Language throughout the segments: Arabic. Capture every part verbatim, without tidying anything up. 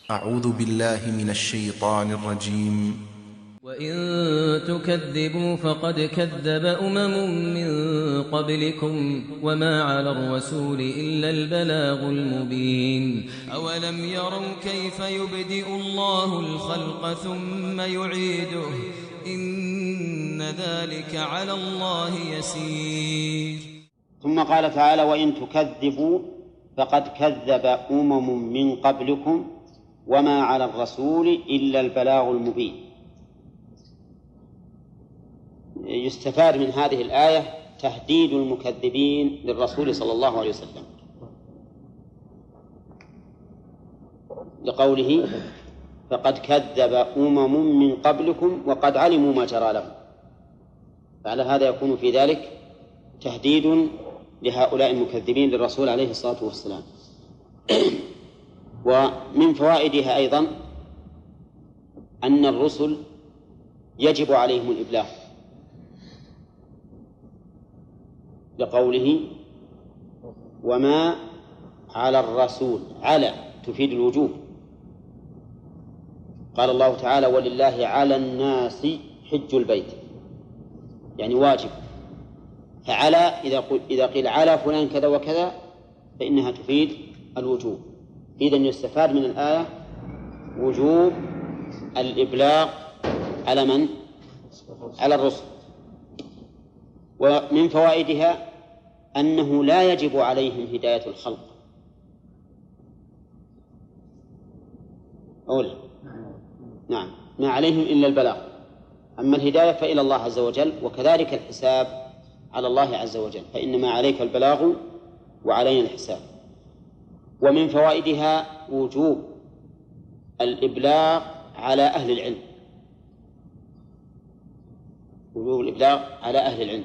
أعوذ بالله من الشيطان الرجيم. وإن تكذبوا فقد كذب أمم من قبلكم وما على الرسول إلا البلاغ المبين. أولم يروا كيف يبدئ الله الخلق ثم يعيده إن ذلك على الله يسير. ثم قال تعالى: وإن تكذبوا فقد كذب أمم من قبلكم وما على الرسول إلا البلاغ المبين. يستفاد من هذه الآية تهديد المكذبين للرسول صلى الله عليه وسلم، لقوله: فقد كذب أمم من قبلكم وقد علموا ما جرى لهم. فعلى هذا يكون في ذلك تهديد لهؤلاء المكذبين للرسول عليه الصلاة والسلام. ومن فوائدها أيضا أن الرسل يجب عليهم الإبلاغ، لقوله: وما على الرسول. على تفيد الوجوب. قال الله تعالى: ولله على الناس حج البيت، يعني واجب. فعلى إذا إذا قيل على فلان كذا وكذا فإنها تفيد الوجوب. إذن يستفاد من الآية وجوب الإبلاغ على من؟ على الرسل. ومن فوائدها أنه لا يجب عليهم هداية الخلق. أولا نعم، ما عليهم إلا البلاغ، أما الهداية فإلى الله عز وجل، وكذلك الحساب على الله عز وجل، فإنما عليك البلاغ وعلينا الحساب. ومن فوائدها وجوب الإبلاغ على أهل العلم، وجوب الإبلاغ على أهل العلم.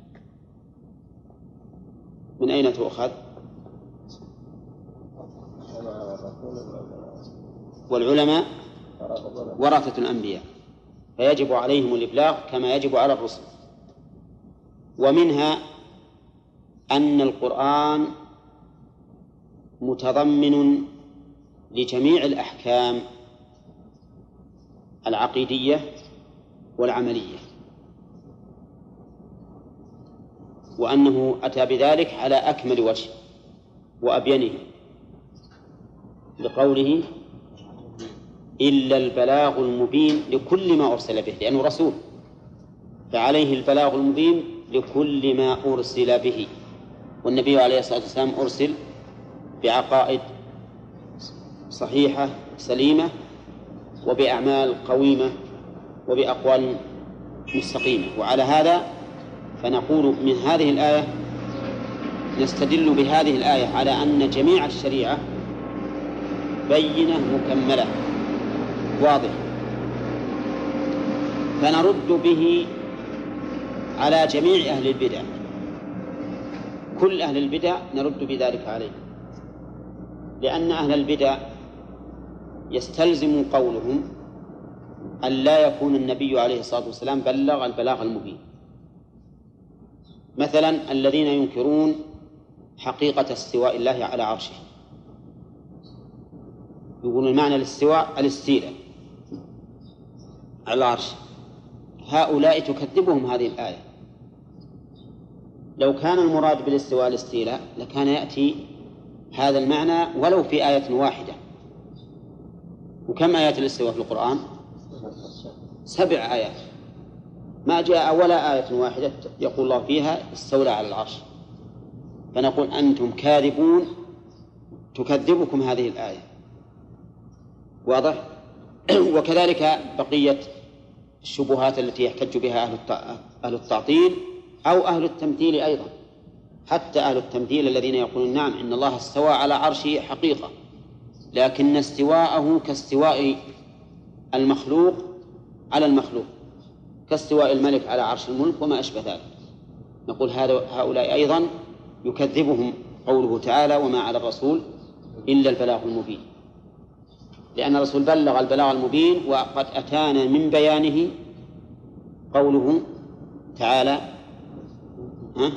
من أين تؤخذ؟ والعلماء ورثة الأنبياء، فيجب عليهم الإبلاغ كما يجب على الرسل. ومنها أن القرآن متضمن لجميع الأحكام العقيدية والعملية، وأنه أتى بذلك على أكمل وجه وأبينه، لقوله: إلا البلاغ المبين لكل ما أرسل به، لأنه رسول فعليه البلاغ المبين لكل ما أرسل به. والنبي عليه الصلاة والسلام أرسل بعقائد صحيحة سليمة، وبأعمال قويمة، وبأقوال مستقيمة. وعلى هذا فنقول من هذه الآية نستدل بهذه الآية على أن جميع الشريعة بينة مكملة واضحة، فنرد به على جميع أهل البدع. كل أهل البدع نرد بذلك عليه، لأن أهل البدع يستلزم قولهم أن لا يكون النبي عليه الصلاة والسلام بلغ البلاغ المبين. مثلا الذين ينكرون حقيقة استواء الله على عرشه، يقولون المعنى الاستواء الاستيلاء على العرش، هؤلاء تكذبهم هذه الآية. لو كان المراد بالاستواء الاستيلاء لكان يأتي هذا المعنى ولو في آية واحدة. وكم آيات الاستواء في القرآن؟ سبع آيات، ما جاء ولا آية واحدة يقول الله فيها استولى على العرش. فنقول أنتم كاذبون، تكذبكم هذه الآية. واضح؟ وكذلك بقية الشبهات التي يحتج بها أهل التعطيل أو أهل التمثيل أيضا. حتى أهل التمثيل الذين يقولون نعم إن الله استوى على عرشه حقيقة، لكن استواءه كاستواء المخلوق على المخلوق، كاستواء الملك على عرش الملك وما أشبه ذلك. نقول هؤلاء أيضا يكذبهم قوله تعالى: وما على الرسول إلا البلاغ المبين، لأن الرسول بلغ البلاغ المبين. وقد أتانا من بيانه قوله تعالى: ها؟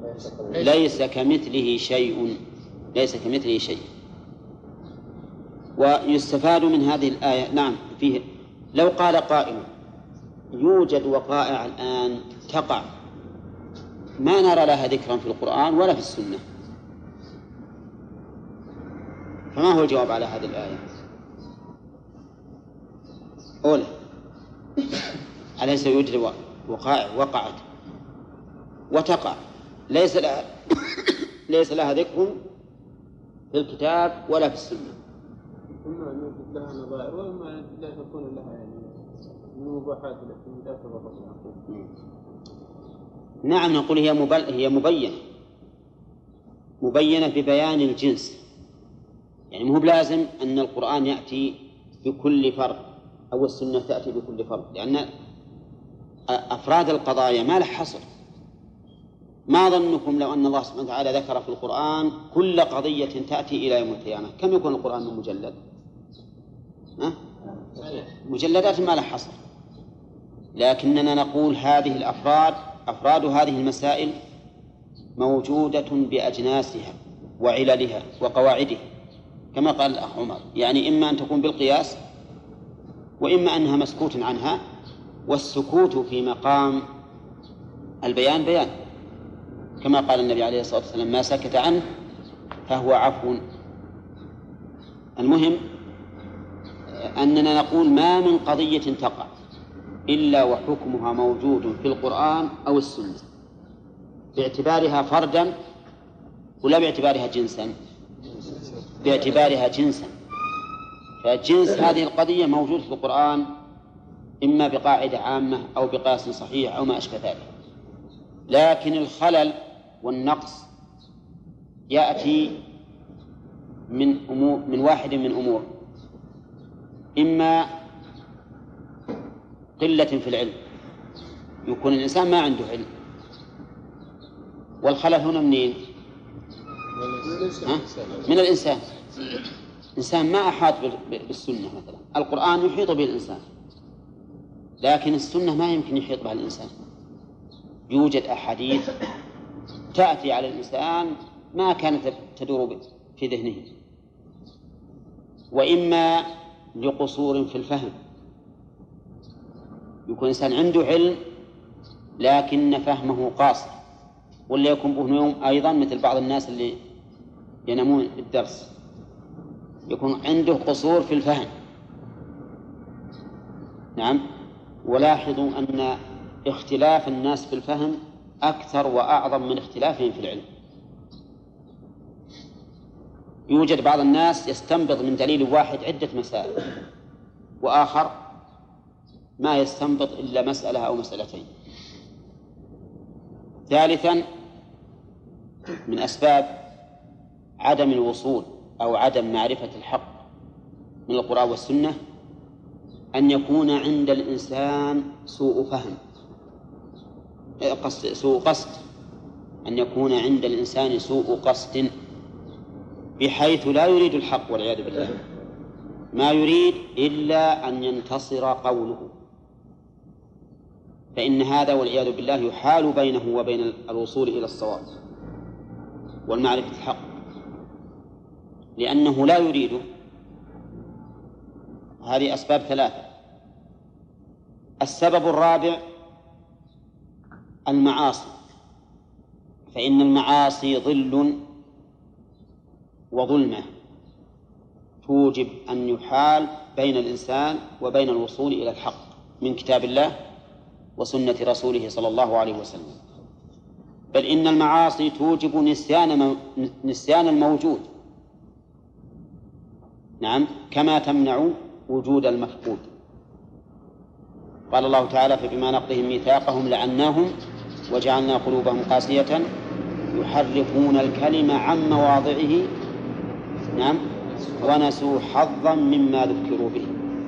ليس كمثله شيء، ليس كمثله شيء. ويستفاد من هذه الآية نعم فيه لو قال قائل يوجد وقائع الآن تقع ما نرى لها ذكرا في القرآن ولا في السنة، فما هو الجواب على هذه الآية؟ أولا أليس يوجد وقائع وقعت وتقع ليس لها ليس لها ذكر في الكتاب ولا في السنة؟ إما أن يوجد لها نظائر وإما لا تكون لها يعني من المباحات التي لا تضر. نعم نقول هي مبل... هي مبينة مبينة ببيان الجنس، يعني مو بلازم أن القرآن يأتي بكل فرد أو السنة تأتي بكل فرد، لأن أفراد القضايا ما له حصر. ما ظنكم لو أن الله سبحانه وتعالى ذكر في القرآن كل قضية تأتي إلى يوم القيامة كم يكون القرآن من مجلد؟ أه؟ مجلدات ما له حصر، لكننا نقول هذه الأفراد أفراد هذه المسائل موجودة بأجناسها وعللها وقواعدها كما قال الأخ عمر، يعني إما أن تكون بالقياس وإما أنها مسكوت عنها، والسكوت في مقام البيان بيان كما قال النبي عليه الصلاة والسلام ما سكت عنه فهو عفو. المهم أننا نقول ما من قضية تقع إلا وحكمها موجود في القرآن أو السنة باعتبارها فردا ولا باعتبارها جنسا؟ باعتبارها جنسا، فجنس هذه القضية موجود في القرآن إما بقاعدة عامة أو بقياس صحيح أو ما أشبه ذلك، لكن الخلل والنقص يأتي من أمور من واحد من أمور، إما قلة في العلم يكون الإنسان ما عنده علم، والخلل هنا منين؟ من الإنسان. إنسان ما أحاط بالسنة مثلا، القرآن يحيط به الإنسان لكن السنة ما يمكن يحيط بها الإنسان، يوجد أحاديث تأتي على الإنسان ما كانت تدور في ذهنه، وإما لقصور في الفهم، يكون إنسان عنده علم لكن فهمه قاصر، ولا يكون به نوم أيضا مثل بعض الناس اللي ينامون بالدرس يكون عنده قصور في الفهم. نعم، ولاحظوا أن اختلاف الناس في الفهم أكثر وأعظم من اختلافهم في العلم. يوجد بعض الناس يستنبط من دليل واحد عدة مسائل، وآخر ما يستنبط إلا مسألة أو مسألتين. ثالثا من أسباب عدم الوصول أو عدم معرفة الحق من القرآن والسنة أن يكون عند الإنسان سوء فهم، قصد سوء قصد، أن يكون عند الإنسان سوء قصد بحيث لا يريد الحق والعياذ بالله، ما يريد إلا أن ينتصر قوله، فإن هذا والعياذ بالله يحال بينه وبين الوصول إلى الصواب والمعرفة الحق، لأنه لا يريده. هذه أسباب ثلاثة. السبب الرابع المعاصي، فإن المعاصي ظل وظلمة توجب أن يحال بين الإنسان وبين الوصول إلى الحق من كتاب الله وسنة رسوله صلى الله عليه وسلم، بل إن المعاصي توجب نسيان نسيان الموجود، نعم، كما تمنع وجود المفقود. قال الله تعالى فبما نقضهم ميثاقهم لعناهم وجعلنا قلوبهم قاسية يحرفون الكلم عن مواضعه، نعم، ونسوا حظا مما ذكروا به.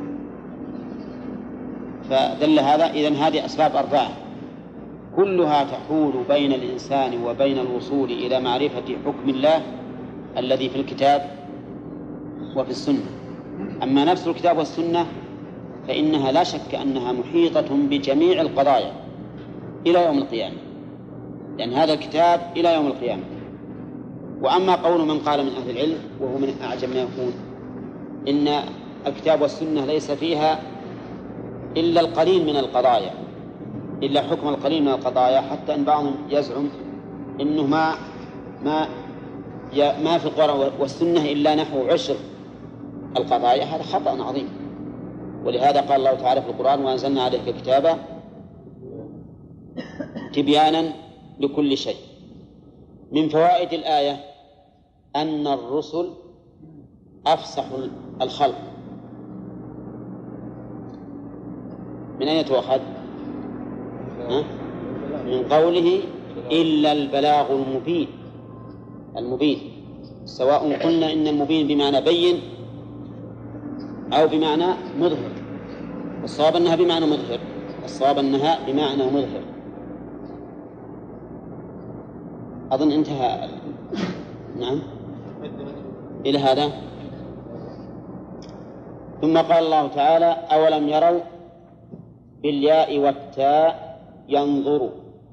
فدل هذا إذن هذه أسباب أربعة كلها تحول بين الإنسان وبين الوصول إلى معرفة حكم الله الذي في الكتاب وفي السنة. أما نفس الكتاب والسنة فإنها لا شك أنها محيطة بجميع القضايا إلى يوم القيامة، لأن هذا الكتاب إلى يوم القيامة. وأما قول من قال من أهل العلم وهو من أعجب ما يكون إن الكتاب والسنة ليس فيها إلا القليل من القضايا، إلا حكم القليل من القضايا، حتى أن بعضهم يزعم إنه ما ما ما في القرآن والسنة إلا نحو عشر القضايا. هذا خطأ عظيم، ولهذا قال الله تعالى في القرآن: وأنزلنا عليك كتابا تبيانا لكل شيء. من فوائد الآية أن الرسل أفصح الخلق. من أين تؤخذ؟ من قوله إلا البلاغ المبين. المبين سواء قلنا إن المبين بمعنى بين أو بمعنى مظهر، الصواب أنها بمعنى مظهر، الصواب أنها بمعنى مظهر. أظن انتهى. نعم، إلى هذا. ثم قال الله تعالى: أولم يروا بالياء والتاء ينظروا.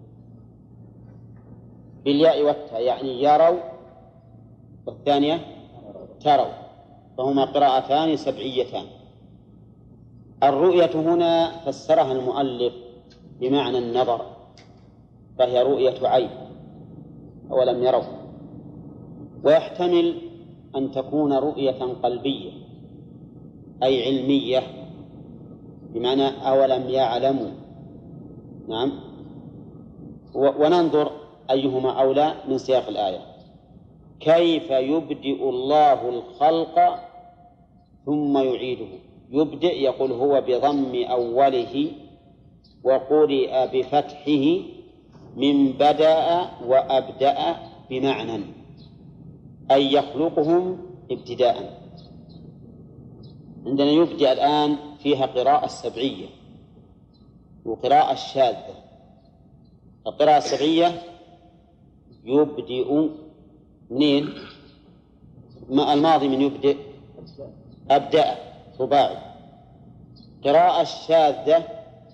بالياء والتاء يعني يروا، والثانية تروا، فهما قراءتان سبعيتان. الرؤية هنا فسرها المؤلف بمعنى النظر، فهي رؤية عين، أولم يروا. ويحتمل أن تكون رؤية قلبية أي علمية، بمعنى أولم يعلموا. نعم. وننظر أيهما أولى من سياق الآية. كيف يبدئ الله الخلق ثم يعيده. يبدئ يقول هو بضم أوله وقرئ بفتحه من بدأ وأبدأ بمعنى أي يخلقهم ابتداء. عندنا يبدأ الآن فيها قراءة السبعية وقراءة الشاذة. القراءة السبعية يبدئ منين؟ الماضي من يبدئ أبدأ رباعي. قراءة الشاذة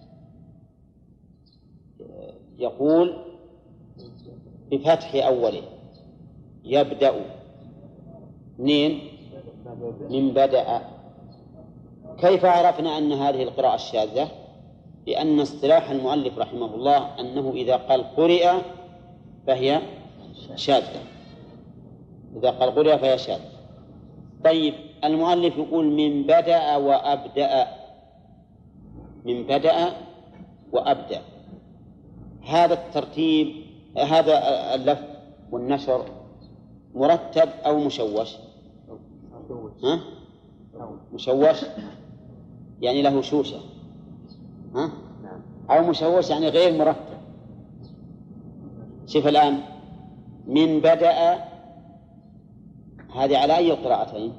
يقول بفتح أوله يبدأ منين؟ من بدأ. كيف عرفنا أن هذه القراءة الشاذة؟ لأن اصطلاح المؤلف رحمه الله أنه إذا قال قرئ فهي شاذة، إذا قال قرئ فهي شاذة. طيب، المؤلف يقول من بدأ وأبدأ، من بدأ وأبدأ. هذا الترتيب، هذا اللفظ والنشر مرتب أو مشوش؟ ها؟ مشوش يعني له شوشة، ها؟ أو مشوش يعني غير مرتب. شوف الآن، من بدأ هذه على أي القراءتين؟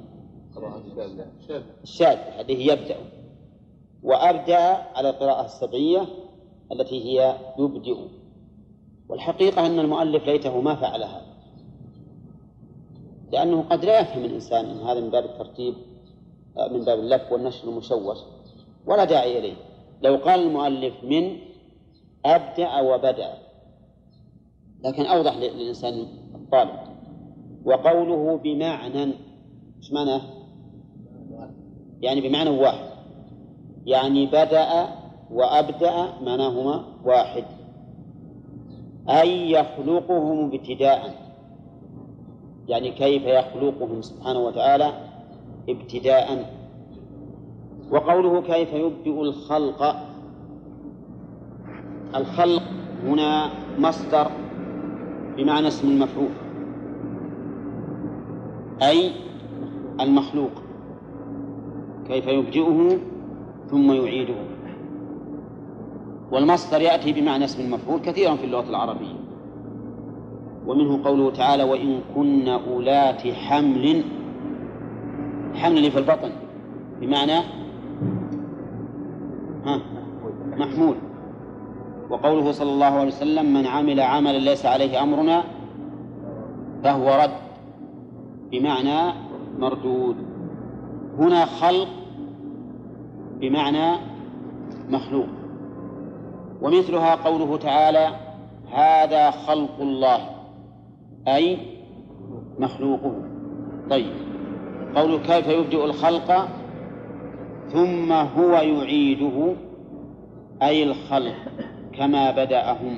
الشاذة هذه يبدأ، وأبدأ على القراءة السبعية التي هي يبدئ. والحقيقة أن المؤلف ليته ما فعل هذا، لأنه قد لا يفهم الإنسان أن هذا من باب الترتيب، من باب اللف والنشر المشوش، ولا داعي إليه. لو قال المؤلف من أبدأ وبدأ لكن أوضح للإنسان الطالب. وقوله بمعنى، إيش معنى؟ يعني بمعنى واحد، يعني بدأ وأبدأ معناهما واحد، أي يخلقهم ابتداء، يعني كيف يخلقهم سبحانه وتعالى ابتداء. وقوله كيف يبدئ الخلق، الخلق هنا مصدر بمعنى اسم المفعول، أي المخلوق، كيف يبدئه ثم يعيده. والمصدر يأتي بمعنى اسم المفعول كثيرا في اللغة العربية، ومنه قوله تعالى: وإن كن أولات حمل، حمل في البطن بمعنى ها محمول. وقوله صلى الله عليه وسلم: من عمل عملا ليس عليه أمرنا فهو رد، بمعنى مردود. هنا خلق بمعنى مخلوق. ومثلها قوله تعالى: هذا خلق الله، أي مخلوقه. طيب، قوله كيف يبدئ الخلق ثم هو يعيده، أي الخلق كما بدأهم.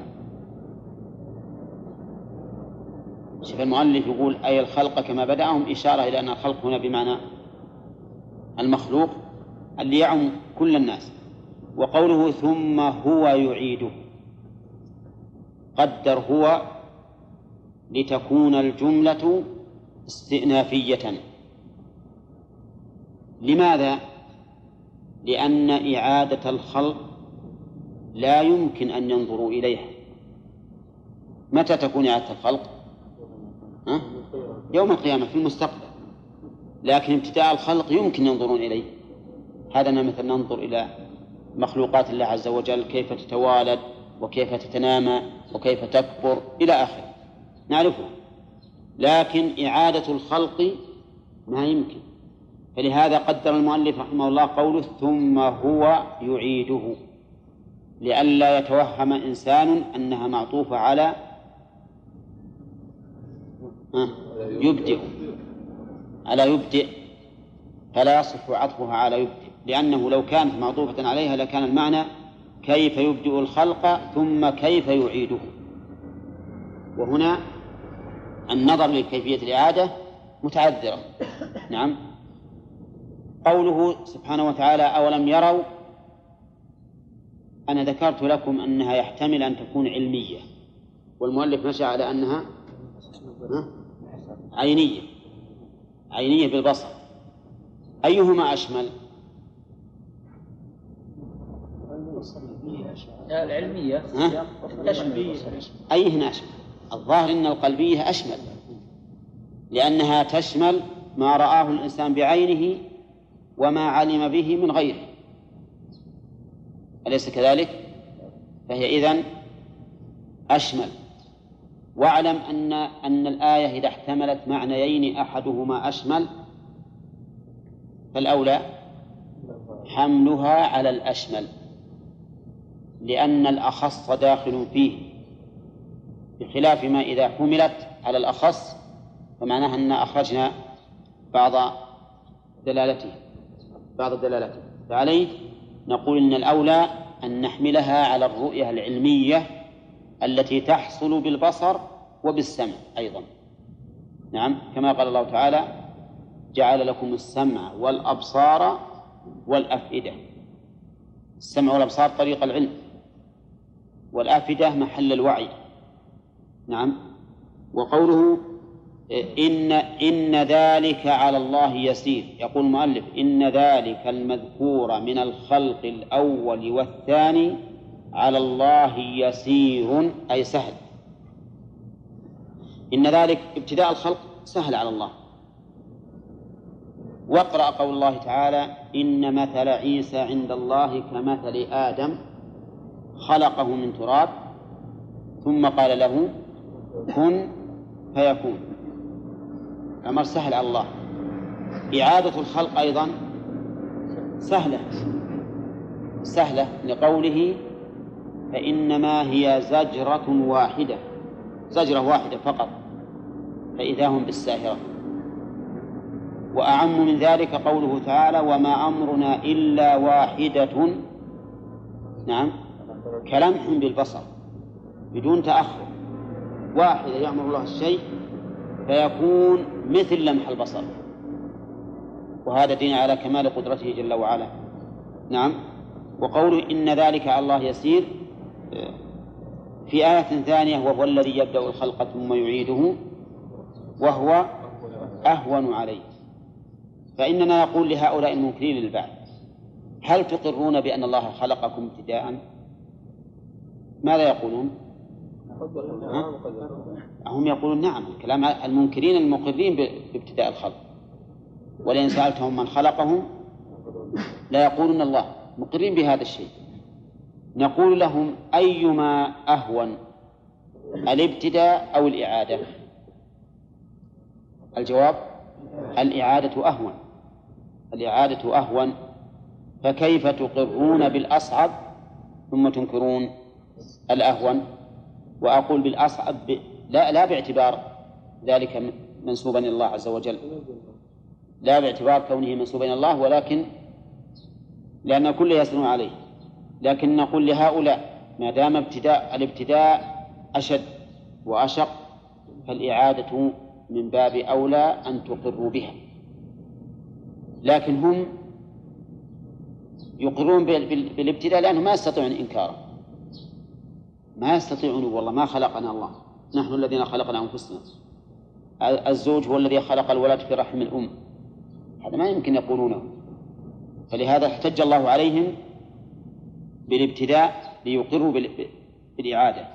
شوف المؤلف يقول أي الخلق كما بدأهم، إشارة إلى أن الخلق هنا بمعنى المخلوق اللي يعم كل الناس. وقوله ثم هو يعيده، قدر هو لتكون الجملة استئنافية. لماذا؟ لأن إعادة الخلق لا يمكن أن ينظروا إليها. متى تكون إعادة الخلق؟ ها؟ يوم القيامة في المستقبل، لكن ابتداء الخلق يمكن ينظرون إليه. هذا مثل ننظر إلى مخلوقات الله عز وجل كيف تتوالد وكيف تتنامى وكيف تكبر إلى آخره نعرفه، لكن إعادة الخلق ما يمكن. فلهذا قدر المؤلف رحمه الله قوله ثم هو يعيده، لئلا يتوهم إنسان أنها معطوفة على يبدئ على يبدئ، فلا يصح عطفها على يبدئ، لأنه لو كانت معطوفة عليها لكان المعنى كيف يبدئ الخلق ثم كيف يعيده. وهنا النظر لكيفية الإعادة متعذرة. نعم. قوله سبحانه وتعالى أولم يروا، أنا ذكرت لكم أنها يحتمل أن تكون علمية، والمؤلف مشى على أنها عينية، عينية بالبصر. أيهما أشمل؟ العلمية أشمل. أيهن أشمل؟ الظاهر أن القلبية أشمل، لأنها تشمل ما رآه الإنسان بعينه وما علم به من غيره، أليس كذلك؟ فهي إذن أشمل. واعلم أن أن الآية إذا احتملت معنيين أحدهما أشمل فالأولى حملها على الأشمل، لأن الأخص داخل فيه، بخلاف ما إذا حملت على الأخص فمعناها أن أخرجنا بعض دلالته بعض دلالته فعليه نقول إن الأولى أن نحملها على الرؤية العلمية التي تحصل بالبصر وبالسمع أيضا. نعم، كما قال الله تعالى جعل لكم السمع والأبصار والأفئدة. السمع والأبصار طريق العلم، والأفئدة محل الوعي. نعم. وقوله إن, إن ذلك على الله يسير، يقول المؤلف إن ذلك المذكور من الخلق الأول والثاني على الله يسير، أي سهل. إن ذلك ابتداء الخلق سهل على الله. واقرأ قول الله تعالى إن مثل عيسى عند الله كمثل آدم خلقه من تراب ثم قال له كن فيكون. الأمر سهل على الله. إعادة الخلق أيضا سهلة سهلة لقوله فإنما هي زجرة واحدة، زجرة واحدة فقط فإذا هم بالساهرة. وأعم من ذلك قوله تعالى وما أمرنا إلا واحدة، نعم، كلمح بالبصر بدون تأخر، واحدة يأمر الله الشيء فيكون مثل لمح البصر، وهذا دين على كمال قدرته جل وعلا. نعم. وقوله إن ذلك على الله يسير في آية ثانية وهو الذي يبدأ الخلق ثم يعيده وهو أهون عليه. فإننا نقول لهؤلاء المنكرين للبعث هل تقرون بأن الله خلقكم ابتداء؟ ماذا يقولون؟ هم يقولون نعم، كلام المنكرين المقرين بابتداء الخلق. ولئن سألتهم من خلقهم لا يقولون الله، مقرين بهذا الشيء. نقول لهم أيما أهون، الابتداء أو الإعادة؟ الجواب الإعادة أهون، الإعادة أهون. فكيف تقرون بالأصعب ثم تنكرون الأهون؟ وأقول بالأصعب لا, لا باعتبار ذلك منسوبا إلى الله عز وجل، لا باعتبار كونه منسوبا إلى الله، ولكن لأن كل يسلم عليه. لكن نقول لهؤلاء ما دام ابتداء الابتداء أشد وأشق فالإعادة من باب أولى أن تقروا بها. لكن هم يقرون بالابتداء لأنهم ما يستطيعون إنكاره، ما يستطيعون. والله ما خلقنا الله، نحن الذين خلقنا أنفسنا. الزوج هو الذي خلق الولد في رحم الأم، هذا ما يمكن يقولونه. فلهذا احتج الله عليهم بالابتداء ليقروا بالإعادة.